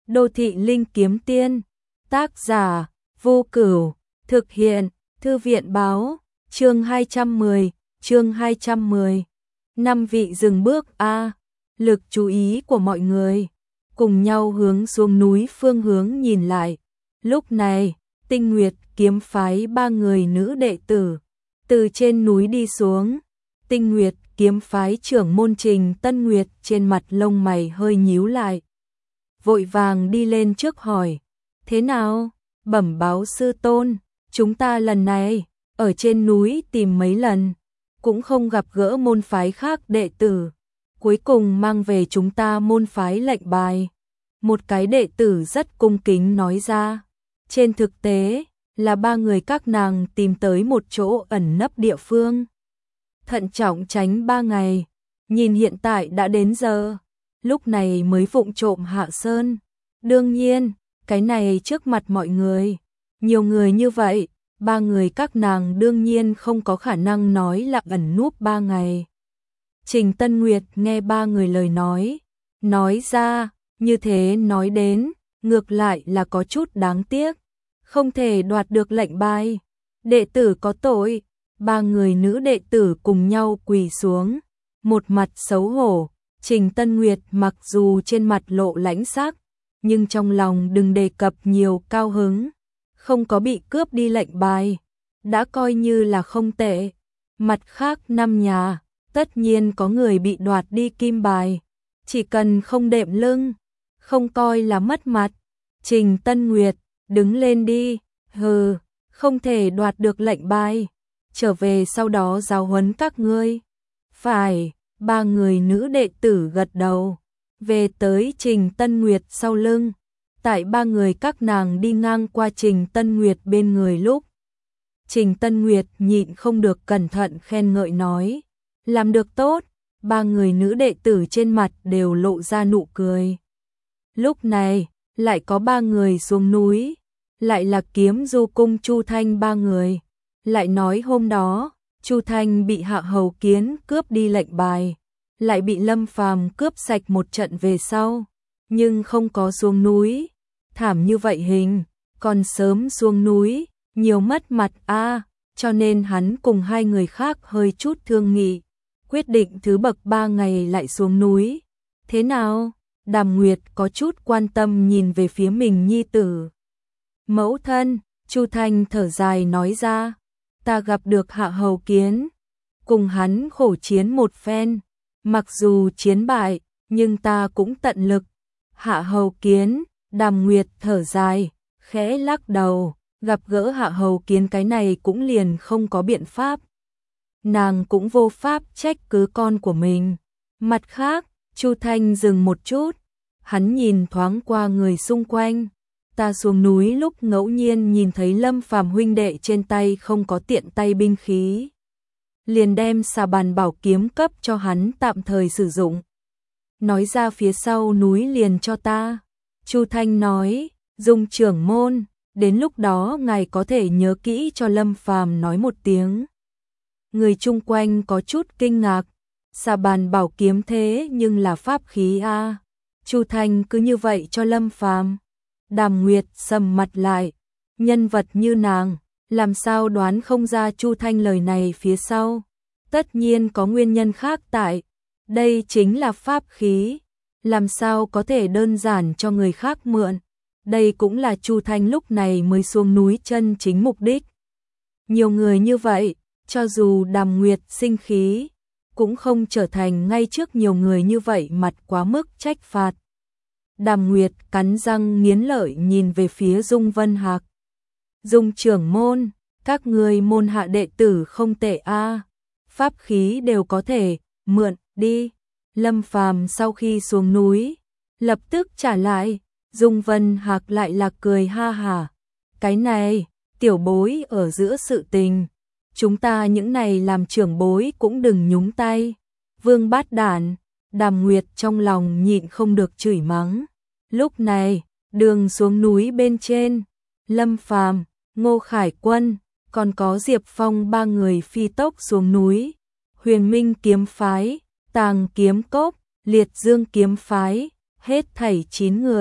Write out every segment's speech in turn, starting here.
Đô thị linh kiếm tiên. Tác giả Vô Cửu. Thực hiện Thư viện báo. Chương 210. Năm vị dừng bước a. Lực chú ý của mọi người cùng nhau hướng xuống núi phương hướng nhìn lại. Lúc này, Tinh Nguyệt kiếm phái 3 người nữ đệ tử từ trên núi đi xuống. Tinh Nguyệt kiếm phái trưởng môn Trình Tân Nguyệt trên mặt lông mày hơi nhíu lại, vội vàng đi lên trước hỏi: "Thế nào?" "Bẩm báo sư tôn, chúng ta lần này ở trên núi tìm mấy lần, cũng không gặp gỡ môn phái khác đệ tử, cuối cùng mang về chúng ta môn phái lệnh bài." Một cái đệ tử rất cung kính nói ra. Trên thực tế là 3 người các nàng tìm tới một chỗ ẩn nấp địa phương, thận trọng tránh 3 ngày, nhìn hiện tại đã đến giờ, lúc này mới vụng trộm hạ sơn. Đương nhiên, cái này trước mặt mọi người, nhiều người như vậy, 3 người các nàng đương nhiên không có khả năng nói là ẩn núp 3 ngày. Trình Tân Nguyệt nghe 3 người lời nói ra, như thế nói đến, ngược lại là có chút đáng tiếc, không thể đoạt được lệnh bài. Đệ tử có tội. 3 người nữ đệ tử cùng nhau quỳ xuống, một mặt xấu hổ. Trình Tân Nguyệt mặc dù trên mặt lộ lãnh sắc, nhưng trong lòng đừng đề cập nhiều cao hứng, không có bị cướp đi lệnh bài, đã coi như là không tệ. Mặt khác 5 nhà, tất nhiên có người bị đoạt đi kim bài, chỉ cần không đệm lưng, không coi là mất mặt. Trình Tân Nguyệt, đứng lên đi. Hừ, không thể đoạt được lệnh bài, trở về sau đó giáo huấn các ngươi. Phải. 3 người nữ đệ tử gật đầu, về tới Trình Tân Nguyệt sau lưng. Tại 3 người các nàng đi ngang qua Trình Tân Nguyệt bên người lúc, Trình Tân Nguyệt nhịn không được cẩn thận khen ngợi nói: "Làm được tốt." 3 người nữ đệ tử trên mặt đều lộ ra nụ cười. Lúc này, lại có 3 người xuống núi, lại là Kiếm Du cung Chu Thanh 3 người. Lại nói hôm đó, Chu Thanh bị Hạ Hầu Kiến cướp đi lệnh bài, lại bị Lâm Phàm cướp sạch một trận về sau, nhưng không có xuống núi. Thảm như vậy hình, còn sớm xuống núi, nhiều mất mặt a, cho nên hắn cùng 2 người khác hơi chút thương nghị, quyết định thứ bậc 3 ngày lại xuống núi. Thế nào? Đàm Nguyệt có chút quan tâm nhìn về phía mình nhi tử. Mẫu thân, Chu Thanh thở dài nói ra: "Ta gặp được Hạ Hầu Kiến, cùng hắn khổ chiến một phen, mặc dù chiến bại, nhưng ta cũng tận lực." Hạ Hầu Kiến, Đàm Nguyệt thở dài, khẽ lắc đầu, gặp gỡ Hạ Hầu Kiến cái này cũng liền không có biện pháp. Nàng cũng vô pháp trách cứ con của mình. Mặt khác, Chu Thanh dừng một chút, hắn nhìn thoáng qua người xung quanh. "Ta xuống núi lúc ngẫu nhiên nhìn thấy Lâm Phàm huynh đệ trên tay không có tiện tay binh khí, liền đem xà bàn bảo kiếm cấp cho hắn tạm thời sử dụng. Nói ra phía sau núi liền cho ta." Chu Thanh nói: "Dung trưởng môn, đến lúc đó ngài có thể nhớ kỹ cho Lâm Phàm nói một tiếng." Người chung quanh có chút kinh ngạc, xà bàn bảo kiếm thế nhưng là pháp khí a. Chu Thanh cứ như vậy cho Lâm Phàm. Đàm Nguyệt sầm mặt lại, nhân vật như nàng, làm sao đoán không ra Chu Thanh lời này phía sau. Tất nhiên có nguyên nhân khác tại, đây chính là pháp khí, làm sao có thể đơn giản cho người khác mượn. Đây cũng là Chu Thanh lúc này mới xuống núi chân chính mục đích. Nhiều người như vậy, cho dù Đàm Nguyệt sinh khí, cũng không trở thành ngay trước nhiều người như vậy mặt quá mức trách phạt. Đàm Nguyệt cắn răng nghiến lợi nhìn về phía Dung Vân Hạc. "Dung trưởng môn, các người môn hạ đệ tử không tệ a, pháp khí đều có thể mượn đi." Lâm Phàm sau khi xuống núi, lập tức trả lại. Dung Vân Hạc lại là cười ha hả: "Cái này, tiểu bối ở giữa sự tình, chúng ta những này làm trưởng bối cũng đừng nhúng tay." Vương bát đản. Đàm Nguyệt trong lòng nhịn không được chửi mắng. Lúc này, đường xuống núi bên trên, Lâm Phàm, Ngô Khải Quân, còn có Diệp Phong 3 người phi tốc xuống núi. Huyền Minh kiếm phái, Tàng kiếm cốc, Liệt Dương kiếm phái, hết thảy 9 người.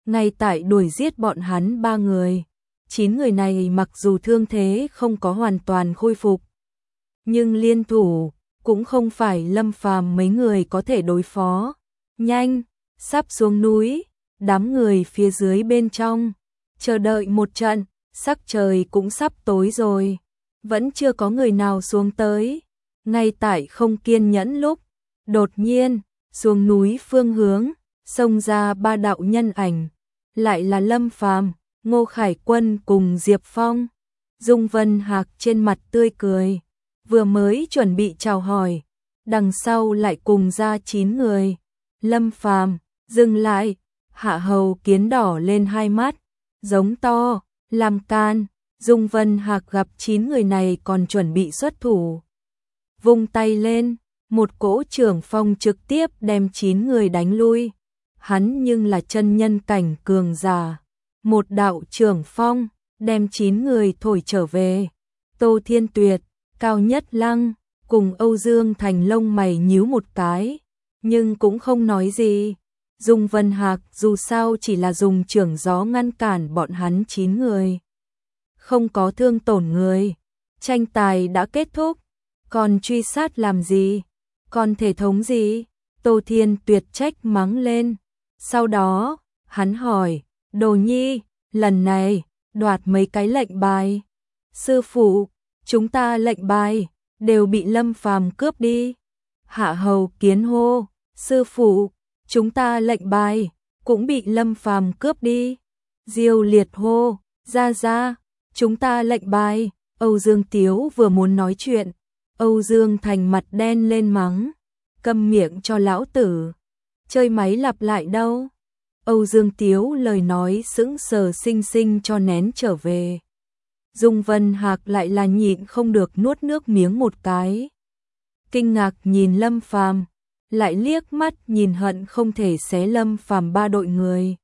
ngay tại đuổi giết bọn hắn 3 người. 9 người này mặc dù thương thế không có hoàn toàn khôi phục, nhưng liên thủ cũng không phải Lâm Phàm mấy người có thể đối phó. Nhanh, sắp xuống núi, đám người phía dưới bên trong chờ đợi một trận, sắc trời cũng sắp tối rồi, vẫn chưa có người nào xuống tới. Ngay tại không kiên nhẫn lúc, đột nhiên, xuống núi phương hướng, xông ra 3 đạo nhân ảnh, lại là Lâm Phàm, Ngô Khải Quân cùng Diệp Phong. Dung Vân Hạc trên mặt tươi cười, vừa mới chuẩn bị chào hỏi, đằng sau lại cùng ra 9 người. Lâm Phàm, dừng lại, Hạ Hầu Kiến đỏ lên hai mắt, giống to, làm can. Dung Vân Hạc gặp 9 người này còn chuẩn bị xuất thủ, vung tay lên, một cỗ trưởng phong trực tiếp đem 9 người đánh lui. Hắn nhưng là chân nhân cảnh cường giả, một đạo trưởng phong đem 9 người thổi trở về. Tô Thiên Tuyệt, Cao Nhất Lăng cùng Âu Dương Thành lông mày nhíu một cái, nhưng cũng không nói gì. Dung Vân Hạc dù sao chỉ là dùng trưởng gió ngăn cản bọn hắn 9 người, không có thương tổn người. Tranh tài đã kết thúc, còn truy sát làm gì, còn thể thống gì? Tô Thiên Tuyệt trách mắng lên. Sau đó, hắn hỏi, Đồ Nhi, lần này, đoạt mấy cái lệnh bài. Sư phụ, chúng ta lệnh bài, đều bị Lâm Phàm cướp đi. Hạ Hầu Kiến hô, sư phụ, chúng ta lệnh bài, cũng bị Lâm Phàm cướp đi. Diêu Liệt hô, ra ra, chúng ta lệnh bài. Âu Dương Tiếu vừa muốn nói chuyện, Âu Dương Thành mặt đen lên mắng, câm miệng cho lão tử, chơi máy lặp lại đâu. Âu Dương Tiếu lời nói sững sờ xinh xinh cho nén trở về. Dung Vân Hạc lại là nhịn không được nuốt nước miếng một cái. Kinh ngạc nhìn Lâm Phàm, lại liếc mắt nhìn hận không thể xé Lâm Phàm 3 đội người.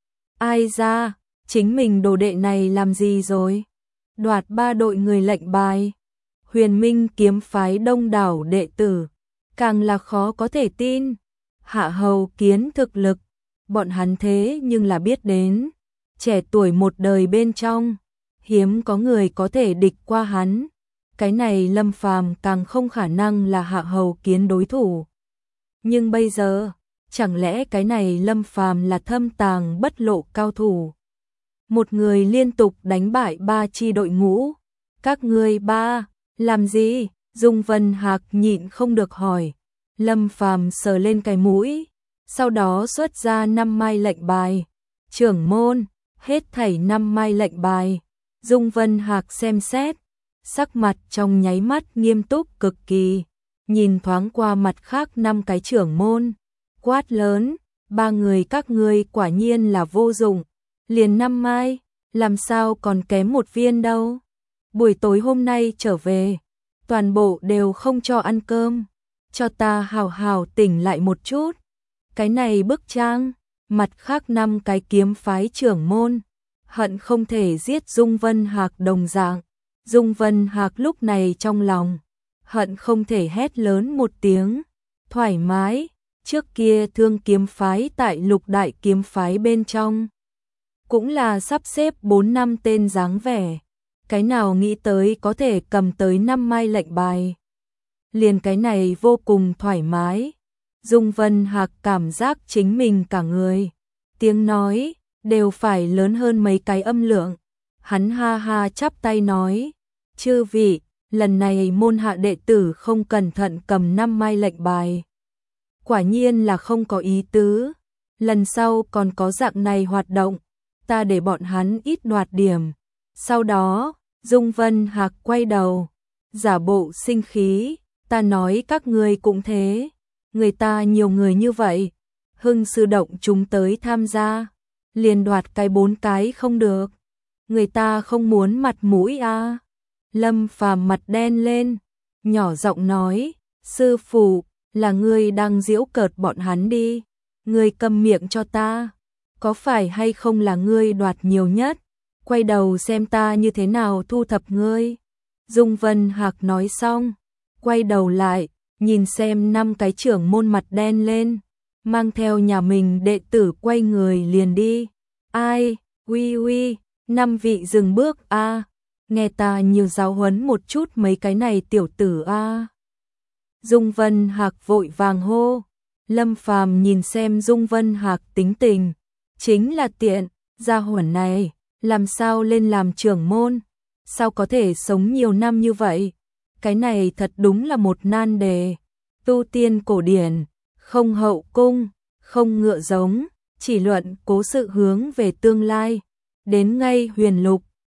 Ai ra, chính mình đồ đệ này làm gì rồi? Đoạt 3 đội người lệnh bài. Huyền Minh kiếm phái đông đảo đệ tử, càng là khó có thể tin. Hạ Hầu Kiến thực lực, bọn hắn thế nhưng là biết đến. Trẻ tuổi một đời bên trong, hiếm có người có thể địch qua hắn. Cái này Lâm Phàm càng không khả năng là Hạ Hầu Kiến đối thủ. Nhưng bây giờ, chẳng lẽ cái này Lâm Phàm là thâm tàng bất lộ cao thủ? Một người liên tục đánh bại 3 chi đội ngũ. Các ngươi 3, làm gì? Dung Vân Hạc nhịn không được hỏi. Lâm Phàm sờ lên cái mũi, sau đó xuất ra 5 mai lệnh bài. Trưởng môn, hết thảy 5 mai lệnh bài. Dung Vân Hạc xem xét, sắc mặt trong nháy mắt nghiêm túc cực kỳ, nhìn thoáng qua mặt khác 5 cái trưởng môn, quát lớn, 3 người các ngươi quả nhiên là vô dụng, liền 5 mai, làm sao còn kém một viên đâu. Buổi tối hôm nay trở về, toàn bộ đều không cho ăn cơm, cho ta hào hào tỉnh lại một chút. Cái này bức trang, mặt khác 5 cái kiếm phái trưởng môn, hận không thể giết Dung Vân Hạc đồng dạng. Dung Vân Hạc lúc này trong lòng, hận không thể hét lớn một tiếng, thoải mái. Trước kia Thương kiếm phái tại Lục đại kiếm phái bên trong, cũng là sắp xếp 4 năm tên dáng vẻ, cái nào nghĩ tới có thể cầm tới 5 mai lệnh bài. Liền cái này vô cùng thoải mái. Dung Vân Hạc cảm giác chính mình cả người, tiếng nói, đều phải lớn hơn mấy cái âm lượng. Hắn ha ha chắp tay nói, chư vị, lần này môn hạ đệ tử không cẩn thận cầm 5 mai lệnh bài. Quả nhiên là không có ý tứ, lần sau còn có dạng này hoạt động, ta để bọn hắn ít đoạt điểm. Sau đó, Dung Vân Hạc quay đầu, giả bộ sinh khí, ta nói các ngươi cũng thế, người ta nhiều người như vậy, Hưng sư động chúng tới tham gia, liền đoạt cái 4 cái không được, người ta không muốn mặt mũi à. Lâm Phàm mặt đen lên, nhỏ giọng nói, sư phụ, là ngươi đang giễu cợt bọn hắn đi, ngươi câm miệng cho ta, có phải hay không là ngươi đoạt nhiều nhất, quay đầu xem ta như thế nào thu thập ngươi. Dung Vân Hạc nói xong, quay đầu lại, nhìn xem 5 cái trưởng môn mặt đen lên, mang theo nhà mình đệ tử quay người liền đi. Ai, uy, 5 vị dừng bước a, nghe ta nhiều giáo huấn một chút mấy cái này tiểu tử a. Dung Vân Hạc vội vàng hô. Lâm Phàm nhìn xem Dung Vân Hạc tính tình, chính là tiện, gia hỏa này, làm sao lên làm trưởng môn, sao có thể sống nhiều năm như vậy, cái này thật đúng là một nan đề, tu tiên cổ điển, không hậu cung, không ngựa giống, chỉ luận cố sự hướng về tương lai, đến ngay huyền lục,